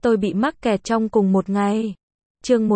tôi bị mắc kẹt trong cùng một ngày. Chương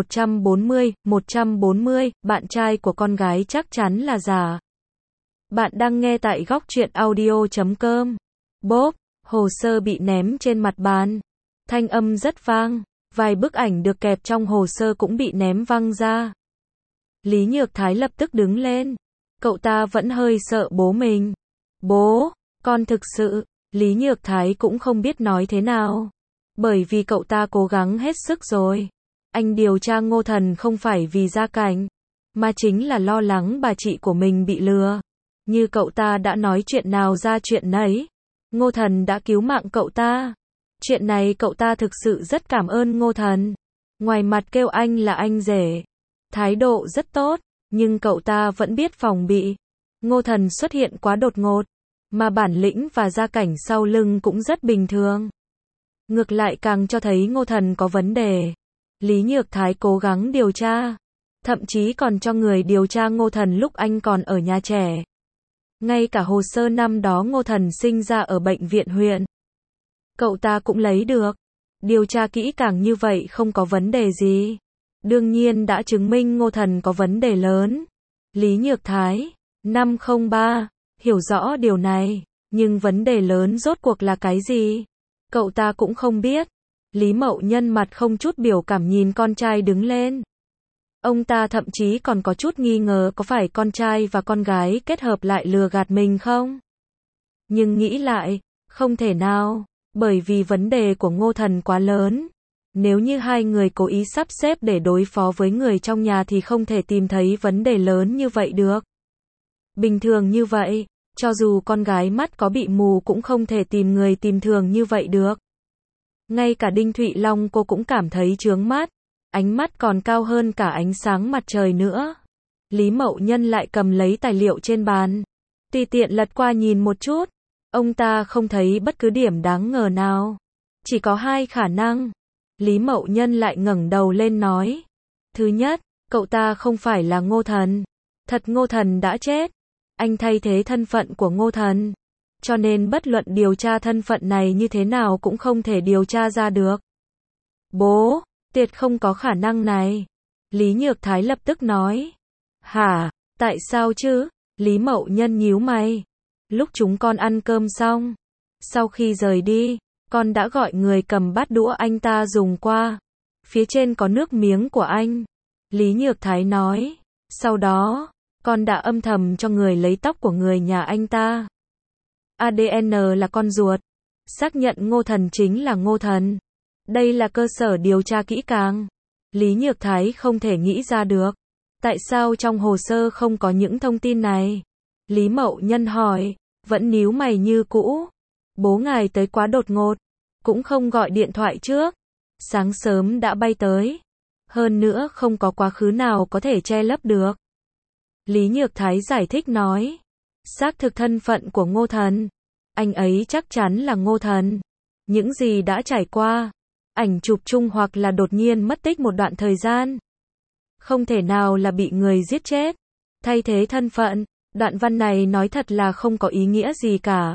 140, bạn trai của con gái chắc chắn là giả. Bạn đang nghe tại góc truyện audio.com. Bốp, hồ sơ bị ném trên mặt bàn. Thanh âm rất vang, vài bức ảnh được kẹp trong hồ sơ cũng bị ném văng ra. Lý Nhược Thái lập tức đứng lên. Cậu ta vẫn hơi sợ bố mình. Bố, con thực sự, Lý Nhược Thái cũng không biết nói thế nào. Bởi vì cậu ta cố gắng hết sức rồi. Anh điều tra Ngô Thần không phải vì gia cảnh, mà chính là lo lắng bà chị của mình bị lừa. Như cậu ta đã nói chuyện nào ra chuyện nấy. Ngô Thần đã cứu mạng cậu ta. Chuyện này cậu ta thực sự rất cảm ơn Ngô Thần. Ngoài mặt kêu anh là anh rể, thái độ rất tốt, nhưng cậu ta vẫn biết phòng bị. Ngô Thần xuất hiện quá đột ngột, mà bản lĩnh và gia cảnh sau lưng cũng rất bình thường. Ngược lại càng cho thấy Ngô Thần có vấn đề. Lý Nhược Thái cố gắng điều tra, thậm chí còn cho người điều tra Ngô Thần lúc anh còn ở nhà trẻ. Ngay cả hồ sơ năm đó Ngô Thần sinh ra ở bệnh viện huyện, cậu ta cũng lấy được. Điều tra kỹ càng như vậy không có vấn đề gì. Đương nhiên đã chứng minh Ngô Thần có vấn đề lớn. Lý Nhược Thái, 503, hiểu rõ điều này, nhưng vấn đề lớn rốt cuộc là cái gì? Cậu ta cũng không biết. Lý Mậu Nhân mặt không chút biểu cảm nhìn con trai đứng lên. Ông ta thậm chí còn có chút nghi ngờ có phải con trai và con gái kết hợp lại lừa gạt mình không? Nhưng nghĩ lại, không thể nào, bởi vì vấn đề của Ngô Thần quá lớn. Nếu như hai người cố ý sắp xếp để đối phó với người trong nhà thì không thể tìm thấy vấn đề lớn như vậy được. Bình thường như vậy, cho dù con gái mắt có bị mù cũng không thể tìm người tìm thường như vậy được. Ngay cả Đinh Thụy Long cô cũng cảm thấy chướng mắt, ánh mắt còn cao hơn cả ánh sáng mặt trời nữa. Lý Mậu Nhân lại cầm lấy tài liệu trên bàn, tùy tiện lật qua nhìn một chút. Ông ta không thấy bất cứ điểm đáng ngờ nào. Chỉ có hai khả năng. Lý Mậu Nhân lại ngẩng đầu lên nói. Thứ nhất, cậu ta không phải là Ngô Thần. Thật Ngô Thần đã chết. Anh thay thế thân phận của Ngô Thần. Cho nên bất luận điều tra thân phận này như thế nào cũng không thể điều tra ra được. Bố, tuyệt không có khả năng này. Lý Nhược Thái lập tức nói. Hả, tại sao chứ? Lý Mậu Nhân nhíu mày. Lúc chúng con ăn cơm xong, sau khi rời đi, con đã gọi người cầm bát đũa anh ta dùng qua. Phía trên có nước miếng của anh. Lý Nhược Thái nói. Sau đó, con đã âm thầm cho người lấy tóc của người nhà anh ta. ADN là con ruột. Xác nhận Ngô Thần chính là Ngô Thần. Đây là cơ sở điều tra kỹ càng. Lý Nhược Thái không thể nghĩ ra được. Tại sao trong hồ sơ không có những thông tin này? Lý Mậu Nhân hỏi, vẫn nhíu mày như cũ. Bố ngài tới quá đột ngột, cũng không gọi điện thoại trước. Sáng sớm đã bay tới. Hơn nữa không có quá khứ nào có thể che lấp được. Lý Nhược Thái giải thích nói. Xác thực thân phận của Ngô Thần. Anh ấy chắc chắn là Ngô Thần. Những gì đã trải qua, ảnh chụp chung hoặc là đột nhiên mất tích một đoạn thời gian. Không thể nào là bị người giết chết. Thay thế thân phận. Đoạn văn này nói thật là không có ý nghĩa gì cả.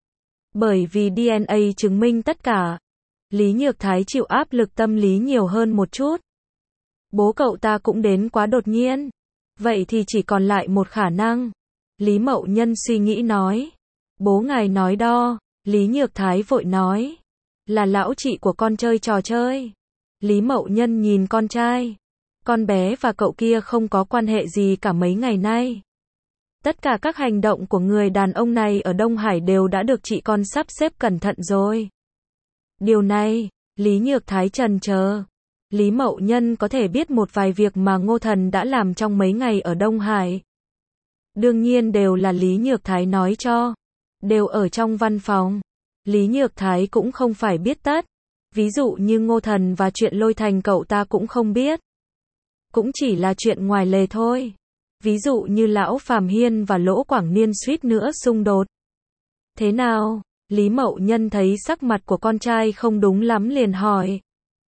Bởi vì DNA chứng minh tất cả. Lý Nhược Thái chịu áp lực tâm lý nhiều hơn một chút. Bố cậu ta cũng đến quá đột nhiên. Vậy thì chỉ còn lại một khả năng. Lý Mậu Nhân suy nghĩ nói. Bố ngài nói đo. Lý Nhược Thái vội nói. Là lão chị của con chơi trò chơi. Lý Mậu Nhân nhìn con trai. Con bé và cậu kia không có quan hệ gì cả mấy ngày nay. Tất cả các hành động của người đàn ông này ở Đông Hải đều đã được chị con sắp xếp cẩn thận rồi. Điều này, Lý Nhược Thái trần chờ. Lý Mậu Nhân có thể biết một vài việc mà Ngô Thần đã làm trong mấy ngày ở Đông Hải. Đương nhiên đều là Lý Nhược Thái nói cho. Đều ở trong văn phòng. Lý Nhược Thái cũng không phải biết tất. Ví dụ như Ngô Thần và chuyện Lôi Thành cậu ta cũng không biết. Cũng chỉ là chuyện ngoài lề thôi. Ví dụ như Lão Phàm Hiên và Lỗ Quảng Niên suýt nữa xung đột. Thế nào? Lý Mậu Nhân thấy sắc mặt của con trai không đúng lắm liền hỏi.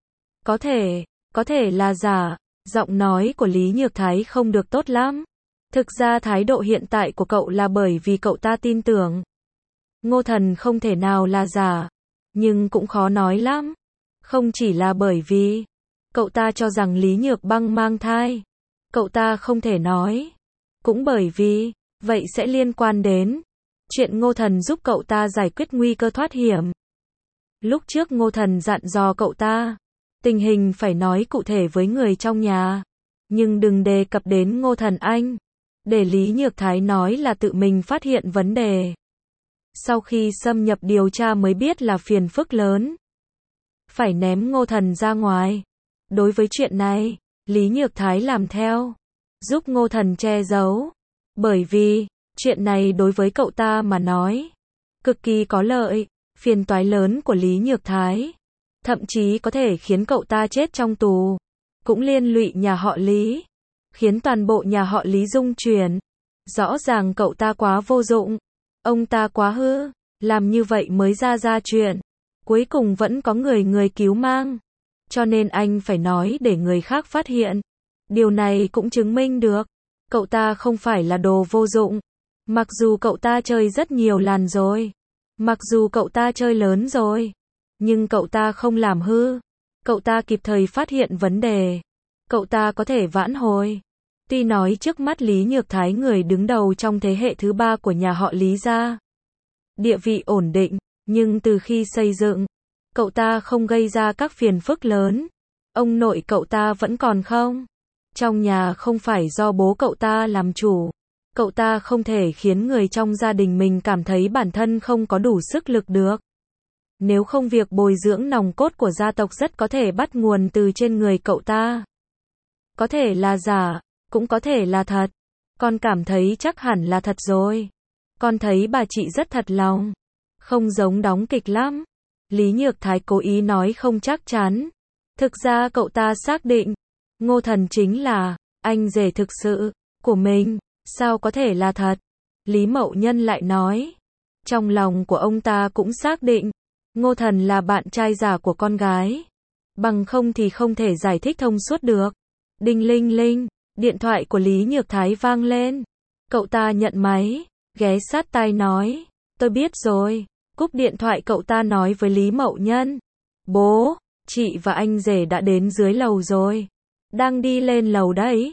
Có thể là giả. Giọng nói của Lý Nhược Thái không được tốt lắm. Thực ra thái độ hiện tại của cậu là bởi vì cậu ta tin tưởng. Ngô Thần không thể nào là giả. Nhưng cũng khó nói lắm. Không chỉ là bởi vì cậu ta cho rằng Lý Nhược Băng mang thai, cậu ta không thể nói. Cũng bởi vì vậy sẽ liên quan đến chuyện Ngô Thần giúp cậu ta giải quyết nguy cơ thoát hiểm. Lúc trước Ngô Thần dặn dò cậu ta, tình hình phải nói cụ thể với người trong nhà, nhưng đừng đề cập đến Ngô Thần anh, để Lý Nhược Thái nói là tự mình phát hiện vấn đề. Sau khi xâm nhập điều tra mới biết là phiền phức lớn, phải ném Ngô Thần ra ngoài. Đối với chuyện này, Lý Nhược Thái làm theo, giúp Ngô Thần che giấu, bởi vì chuyện này đối với cậu ta mà nói cực kỳ có lợi. Phiền toái lớn của Lý Nhược Thái thậm chí có thể khiến cậu ta chết trong tù, cũng liên lụy nhà họ Lý, khiến toàn bộ nhà họ Lý rung chuyển. Rõ ràng cậu ta quá vô dụng, ông ta quá hư, làm như vậy mới ra chuyện, cuối cùng vẫn có người cứu mang. Cho nên anh phải nói để người khác phát hiện. Điều này cũng chứng minh được cậu ta không phải là đồ vô dụng. Mặc dù cậu ta chơi rất nhiều làn rồi, mặc dù cậu ta chơi lớn rồi, nhưng cậu ta không làm hư. Cậu ta kịp thời phát hiện vấn đề, cậu ta có thể vãn hồi. Tuy nói trước mắt Lý Nhược Thái người đứng đầu trong thế hệ thứ 3 của nhà họ Lý gia, địa vị ổn định, nhưng từ khi xây dựng, cậu ta không gây ra các phiền phức lớn. Ông nội cậu ta vẫn còn không. Trong nhà không phải do bố cậu ta làm chủ. Cậu ta không thể khiến người trong gia đình mình cảm thấy bản thân không có đủ sức lực được. Nếu không việc bồi dưỡng nòng cốt của gia tộc rất có thể bắt nguồn từ trên người cậu ta. Có thể là giả, cũng có thể là thật. Con cảm thấy chắc hẳn là thật rồi. Con thấy bà chị rất thật lòng, không giống đóng kịch lắm. Lý Nhược Thái cố ý nói không chắc chắn. Thực ra cậu ta xác định Ngô Thần chính là anh rể thực sự của mình. Sao có thể là thật? Lý Mậu Nhân lại nói. Trong lòng của ông ta cũng xác định Ngô Thần là bạn trai giả của con gái. Bằng không thì không thể giải thích thông suốt được. Đinh linh linh, điện thoại của Lý Nhược Thái vang lên. Cậu ta nhận máy, ghé sát tai nói. Tôi biết rồi. Cúp điện thoại cậu ta nói với Lý Mậu Nhân. Bố, chị và anh rể đã đến dưới lầu rồi. Đang đi lên lầu đấy.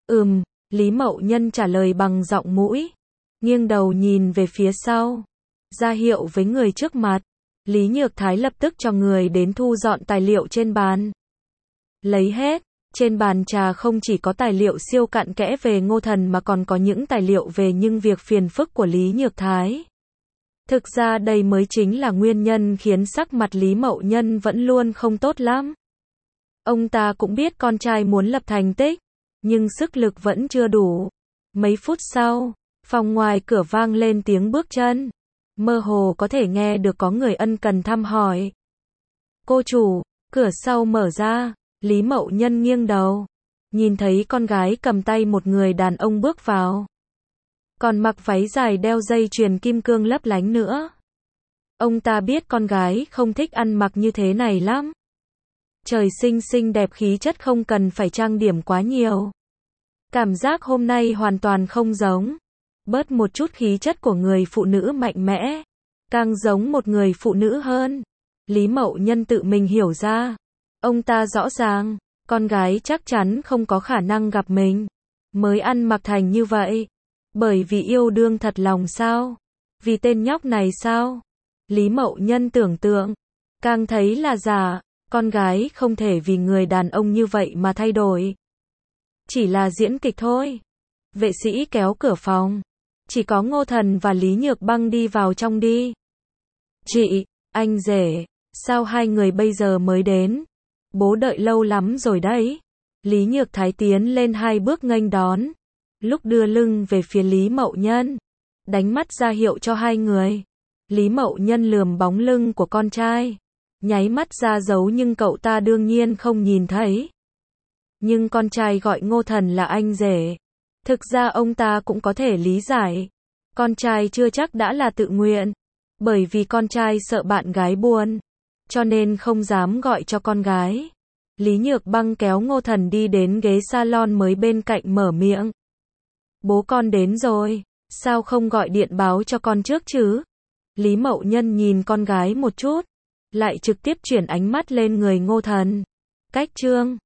Lý Mậu Nhân trả lời bằng giọng mũi, nghiêng đầu nhìn về phía sau, ra hiệu với người trước mặt. Lý Nhược Thái lập tức cho người đến thu dọn tài liệu trên bàn. Lấy hết, trên bàn trà không chỉ có tài liệu siêu cặn kẽ về Ngô Thần mà còn có những tài liệu về những việc phiền phức của Lý Nhược Thái. Thực ra đây mới chính là nguyên nhân khiến sắc mặt Lý Mậu Nhân vẫn luôn không tốt lắm. Ông ta cũng biết con trai muốn lập thành tích, nhưng sức lực vẫn chưa đủ. Mấy phút sau, phòng ngoài cửa vang lên tiếng bước chân. Mơ hồ có thể nghe được có người ân cần thăm hỏi. Cô chủ, cửa sau mở ra, Lý Mậu Nhân nghiêng đầu, nhìn thấy con gái cầm tay một người đàn ông bước vào. Còn mặc váy dài đeo dây chuyền kim cương lấp lánh nữa. Ông ta biết con gái không thích ăn mặc như thế này lắm. Trời xinh xinh đẹp khí chất không cần phải trang điểm quá nhiều. Cảm giác hôm nay hoàn toàn không giống. Bớt một chút khí chất của người phụ nữ mạnh mẽ, càng giống một người phụ nữ hơn. Lý Mậu Nhân tự mình hiểu ra. Ông ta rõ ràng, con gái chắc chắn không có khả năng gặp mình, mới ăn mặc thành như vậy. Bởi vì yêu đương thật lòng sao? Vì tên nhóc này sao? Lý Mậu Nhân tưởng tượng, càng thấy là giả. Con gái không thể vì người đàn ông như vậy mà thay đổi. Chỉ là diễn kịch thôi. Vệ sĩ kéo cửa phòng. Chỉ có Ngô Thần và Lý Nhược Băng đi vào trong đi. Chị, anh rể, sao hai người bây giờ mới đến? Bố đợi lâu lắm rồi đấy. Lý Nhược Thái tiến lên 2 bước nghênh đón. Lúc đưa lưng về phía Lý Mậu Nhân, đánh mắt ra hiệu cho hai người. Lý Mậu Nhân lườm bóng lưng của con trai, nháy mắt ra dấu nhưng cậu ta đương nhiên không nhìn thấy. Nhưng con trai gọi Ngô Thần là anh rể. Thực ra ông ta cũng có thể lý giải. Con trai chưa chắc đã là tự nguyện. Bởi vì con trai sợ bạn gái buồn, cho nên không dám gọi cho con gái. Lý Nhược Băng kéo Ngô Thần đi đến ghế salon mới bên cạnh mở miệng. Bố con đến rồi, sao không gọi điện báo cho con trước chứ? Lý Mậu Nhân nhìn con gái một chút, lại trực tiếp chuyển ánh mắt lên người Ngô Thần. Cách chương